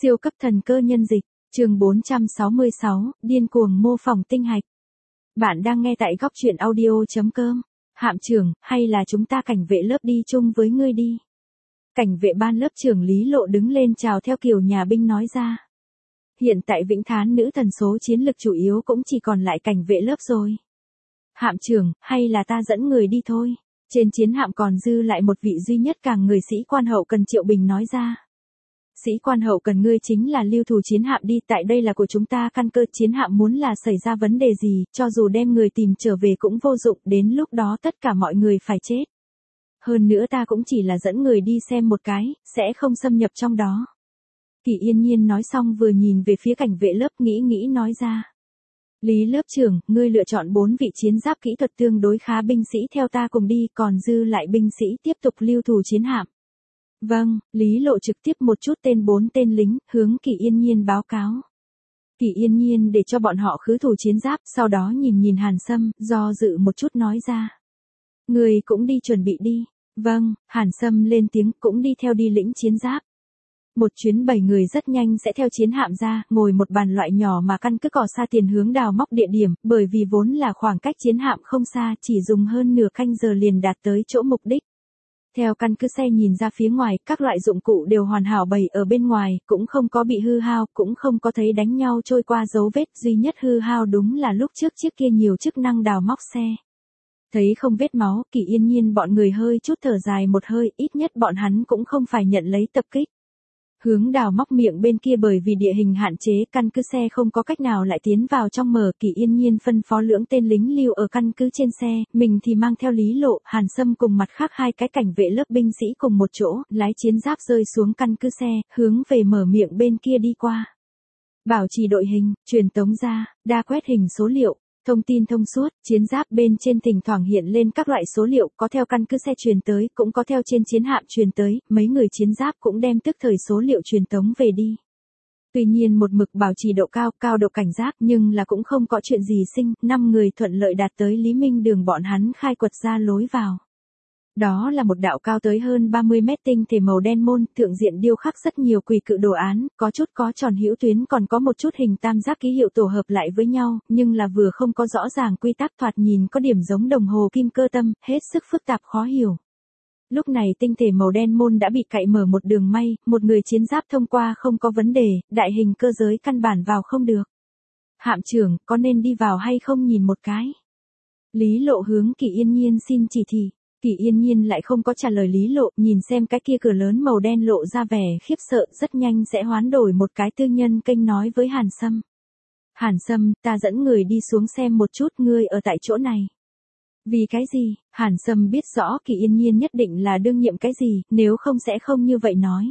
Siêu cấp thần cơ nhân dịch, chương 466, điên cuồng mô phỏng tinh hạch. Bạn đang nghe tại góc truyện audio.com. Hạm trưởng, hay là chúng ta cảnh vệ lớp đi chung với ngươi đi. Cảnh vệ ban lớp trưởng Lý Lộ đứng lên chào theo kiểu nhà binh nói ra. Hiện tại Vĩnh Thán nữ thần số chiến lực chủ yếu cũng chỉ còn lại cảnh vệ lớp rồi. Hạm trưởng, hay là ta dẫn người đi thôi. Trên chiến hạm còn dư lại một vị duy nhất càng người sĩ quan hậu cần Triệu Bình nói ra. Sĩ quan hậu cần ngươi chính là lưu thủ chiến hạm đi, tại đây là của chúng ta, căn cơ chiến hạm muốn là xảy ra vấn đề gì, cho dù đem người tìm trở về cũng vô dụng, đến lúc đó tất cả mọi người phải chết. Hơn nữa ta cũng chỉ là dẫn người đi xem một cái, sẽ không xâm nhập trong đó. Kỳ Yên Nhiên nói xong vừa nhìn về phía cảnh vệ lớp nghĩ nói ra. Lý lớp trưởng, ngươi lựa chọn 4 vị chiến giáp kỹ thuật tương đối khá binh sĩ theo ta cùng đi, còn dư lại binh sĩ tiếp tục lưu thủ chiến hạm. Vâng, Lý Lộ trực tiếp một chút tên 4 tên lính, hướng Kỳ Yên Nhiên báo cáo. Kỳ Yên Nhiên để cho bọn họ khứ thủ chiến giáp, sau đó nhìn Hàn Sâm, do dự một chút nói ra. Người cũng đi chuẩn bị đi. Vâng, Hàn Sâm lên tiếng, cũng đi theo đi lĩnh chiến giáp. Một chuyến 7 người rất nhanh sẽ theo chiến hạm ra, ngồi một bàn loại nhỏ mà căn cứ cỏ xa tiền hướng đào móc địa điểm, bởi vì vốn là khoảng cách chiến hạm không xa, chỉ dùng hơn nửa canh giờ liền đạt tới chỗ mục đích. Theo căn cứ xe nhìn ra phía ngoài, các loại dụng cụ đều hoàn hảo bày ở bên ngoài, cũng không có bị hư hao, cũng không có thấy đánh nhau trôi qua dấu vết, duy nhất hư hao đúng là lúc trước chiếc kia nhiều chức năng đào móc xe. Thấy không vết máu, Kỳ Yên Nhiên bọn người hơi chút thở dài một hơi, ít nhất bọn hắn cũng không phải nhận lấy tập kích. Hướng đào móc miệng bên kia bởi vì địa hình hạn chế, căn cứ xe không có cách nào lại tiến vào trong mở. Kỳ Yên Nhiên phân phó lưỡng tên lính lưu ở căn cứ trên xe, mình thì mang theo Lý Lộ, Hàn Sâm cùng mặt khác 2 cái cảnh vệ lớp binh sĩ cùng một chỗ, lái chiến giáp rơi xuống căn cứ xe, hướng về mở miệng bên kia đi qua. Bảo trì đội hình, truyền tống ra, đa quét hình số liệu. Thông tin thông suốt, chiến giáp bên trên thỉnh thoảng hiện lên các loại số liệu, có theo căn cứ xe truyền tới, cũng có theo trên chiến hạm truyền tới, mấy người chiến giáp cũng đem tức thời số liệu truyền tống về đi. Tuy nhiên một mực bảo trì độ cao độ cảnh giác, nhưng là cũng không có chuyện gì sinh, 5 người thuận lợi đạt tới Lý Minh Đường, bọn hắn khai quật ra lối vào. Đó là một đạo cao tới hơn 30 mét tinh thể màu đen môn, thượng diện điêu khắc rất nhiều quỷ cự đồ án, có chút có tròn hữu tuyến, còn có một chút hình tam giác ký hiệu tổ hợp lại với nhau, nhưng là vừa không có rõ ràng quy tắc, thoạt nhìn có điểm giống đồng hồ kim cơ tâm, hết sức phức tạp khó hiểu. Lúc này tinh thể màu đen môn đã bị cạy mở một đường may, một người chiến giáp thông qua không có vấn đề, đại hình cơ giới căn bản vào không được. Hạm trưởng, có nên đi vào hay không nhìn một cái? Lý Lộ hướng Kỳ Yên Nhiên xin chỉ thị. Kỳ Yên Nhiên lại không có trả lời Lý Lộ, nhìn xem cái kia cửa lớn màu đen lộ ra vẻ khiếp sợ, rất nhanh sẽ hoán đổi một cái tư nhân kênh nói với Hàn Sâm. Hàn Sâm, ta dẫn người đi xuống xem một chút, ngươi ở tại chỗ này. Vì cái gì? Hàn Sâm biết rõ Kỳ Yên Nhiên nhất định là đương nhiệm cái gì, nếu không sẽ không như vậy nói.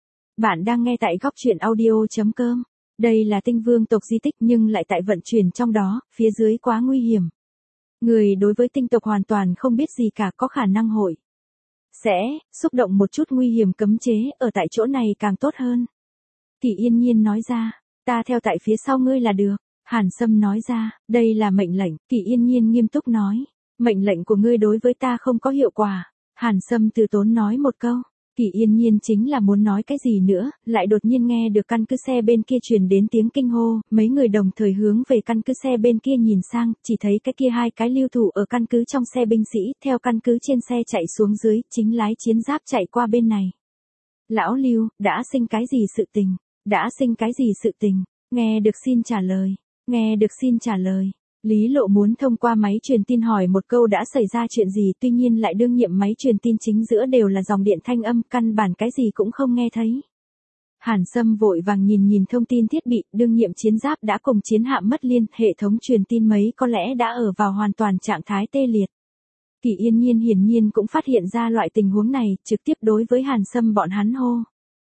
Bạn đang nghe tại góc truyện audio.com. Đây là Tinh Vương tộc di tích nhưng lại tại vận chuyển trong đó, phía dưới quá nguy hiểm. Người đối với tinh tộc hoàn toàn không biết gì cả, có khả năng hội sẽ xúc động một chút nguy hiểm, cấm chế ở tại chỗ này càng tốt hơn. Kỳ Yên Nhiên nói ra, ta theo tại phía sau ngươi là được. Hàn Sâm nói ra, đây là mệnh lệnh. Kỳ Yên Nhiên nghiêm túc nói, mệnh lệnh của ngươi đối với ta không có hiệu quả. Hàn Sâm từ tốn nói một câu. Kỳ Yên Nhiên chính là muốn nói cái gì nữa, lại đột nhiên nghe được căn cứ xe bên kia truyền đến tiếng kinh hô, mấy người đồng thời hướng về căn cứ xe bên kia nhìn sang, chỉ thấy cái kia 2 cái lưu thủ ở căn cứ trong xe binh sĩ, theo căn cứ trên xe chạy xuống dưới, chính lái chiến giáp chạy qua bên này. Lão Lưu, đã sinh cái gì sự tình? Đã sinh cái gì sự tình? Nghe được xin trả lời. Nghe được xin trả lời. Lý Lộ muốn thông qua máy truyền tin hỏi một câu đã xảy ra chuyện gì, tuy nhiên lại đương nhiệm máy truyền tin chính giữa đều là dòng điện thanh âm, căn bản cái gì cũng không nghe thấy. Hàn Sâm vội vàng nhìn thông tin thiết bị, đương nhiệm chiến giáp đã cùng chiến hạm mất liên, hệ thống truyền tin mấy có lẽ đã ở vào hoàn toàn trạng thái tê liệt. Kỳ Yên Nhiên hiển nhiên cũng phát hiện ra loại tình huống này, trực tiếp đối với Hàn Sâm bọn hắn hô.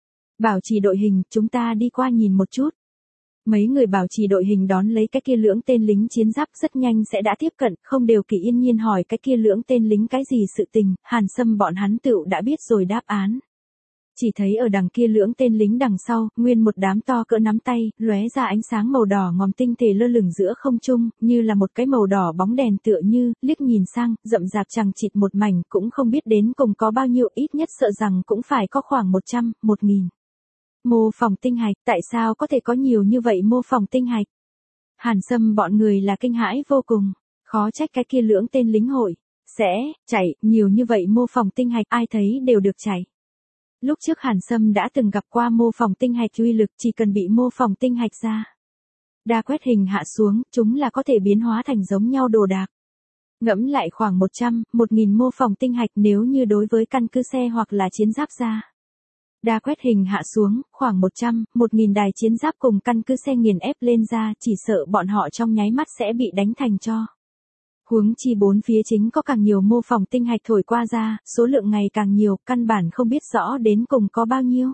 Bảo trì đội hình, chúng ta đi qua nhìn một chút. Mấy người bảo trì đội hình đón lấy cái kia lưỡng tên lính chiến giáp rất nhanh sẽ đã tiếp cận, không đều Kỳ Yên Nhiên hỏi cái kia lưỡng tên lính cái gì sự tình, Hàn Sâm bọn hắn tựu đã biết rồi đáp án. Chỉ thấy ở đằng kia lưỡng tên lính đằng sau, nguyên một đám to cỡ nắm tay, lóe ra ánh sáng màu đỏ ngòm tinh thể lơ lửng giữa không trung, như là một cái màu đỏ bóng đèn tựa như, liếc nhìn sang, rậm rạp chằng chịt một mảnh, cũng không biết đến cùng có bao nhiêu, ít nhất sợ rằng cũng phải có khoảng 100, 1000. Mô phỏng tinh hạch, tại sao có thể có nhiều như vậy mô phỏng tinh hạch? Hàn Sâm bọn người là kinh hãi vô cùng, khó trách cái kia lưỡng tên lính hội sẽ chạy nhiều như vậy mô phỏng tinh hạch, ai thấy đều được chạy. Lúc trước Hàn Sâm đã từng gặp qua mô phỏng tinh hạch uy lực, chỉ cần bị mô phỏng tinh hạch ra đa quét hình hạ xuống, chúng là có thể biến hóa thành giống nhau đồ đạc. Ngẫm lại khoảng 100, 1000 mô phỏng tinh hạch nếu như đối với căn cứ xe hoặc là chiến giáp ra. Đa quét hình hạ xuống, khoảng 100, 1000 đài chiến giáp cùng căn cứ xe nghiền ép lên ra, chỉ sợ bọn họ trong nháy mắt sẽ bị đánh thành tro. Huống chi bốn phía chính có càng nhiều mô phỏng tinh hạch thổi qua ra, số lượng ngày càng nhiều, căn bản không biết rõ đến cùng có bao nhiêu.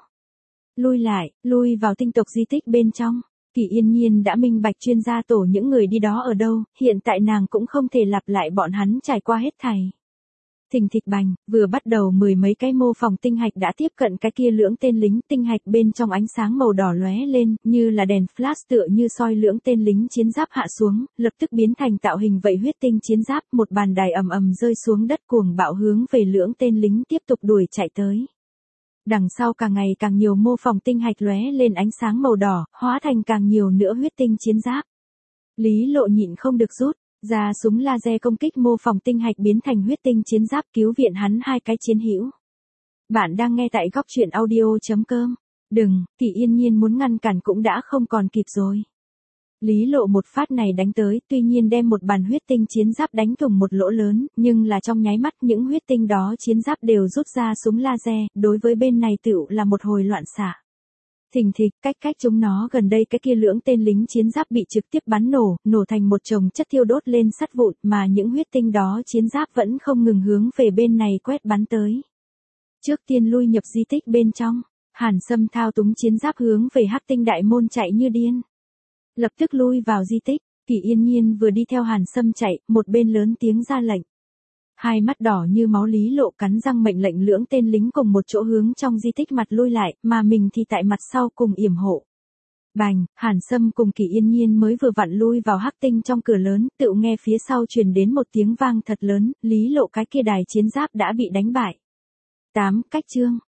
Lui vào tinh tộc di tích bên trong. Kỳ Yên Nhiên đã minh bạch chuyên gia tổ những người đi đó ở đâu, hiện tại nàng cũng không thể lặp lại bọn hắn trải qua hết thảy. Thình thịch bành, vừa bắt đầu 10 mấy cái mô phỏng tinh hạch đã tiếp cận cái kia lưỡng tên lính, tinh hạch bên trong ánh sáng màu đỏ lóe lên, như là đèn flash tựa như soi lưỡng tên lính chiến giáp hạ xuống, lập tức biến thành tạo hình vậy huyết tinh chiến giáp, một bàn đài ầm ầm rơi xuống đất cuồng bạo hướng về lưỡng tên lính tiếp tục đuổi chạy tới. Đằng sau càng ngày càng nhiều mô phỏng tinh hạch lóe lên ánh sáng màu đỏ, hóa thành càng nhiều nữa huyết tinh chiến giáp. Lý Lộ nhịn không được rút ra súng laser công kích mô phỏng tinh hạch biến thành huyết tinh chiến giáp cứu viện hắn hai cái chiến hữu. Bạn đang nghe tại góc truyện audio.com. Đừng, Kỳ Yên Nhiên muốn ngăn cản cũng đã không còn kịp rồi. Lý Lộ một phát này đánh tới, tuy nhiên đem một bàn huyết tinh chiến giáp đánh thủng một lỗ lớn, nhưng là trong nháy mắt những huyết tinh đó chiến giáp đều rút ra súng laser, đối với bên này tựu là một hồi loạn xạ. Thình thịch, cách chúng nó gần đây cái kia lưỡng tên lính chiến giáp bị trực tiếp bắn nổ thành một chồng chất thiêu đốt lên sắt vụn, mà những huyết tinh đó chiến giáp vẫn không ngừng hướng về bên này quét bắn tới. Trước tiên lui nhập di tích bên trong, Hàn Sâm thao túng chiến giáp hướng về Hắc Tinh đại môn chạy như điên. Lập tức lui vào di tích, Kỳ Yên Nhiên vừa đi theo Hàn Sâm chạy, một bên lớn tiếng ra lệnh. Hai mắt đỏ như máu Lý Lộ cắn răng mệnh lệnh lưỡng tên lính cùng một chỗ hướng trong di tích mặt lui lại, mà mình thì tại mặt sau cùng yểm hộ. Bành, Hàn Sâm cùng Kỳ Yên Nhiên mới vừa vặn lui vào Hắc Tinh trong cửa lớn, tựu nghe phía sau truyền đến một tiếng vang thật lớn, Lý Lộ cái kia đài chiến giáp đã bị đánh bại. Cách chương,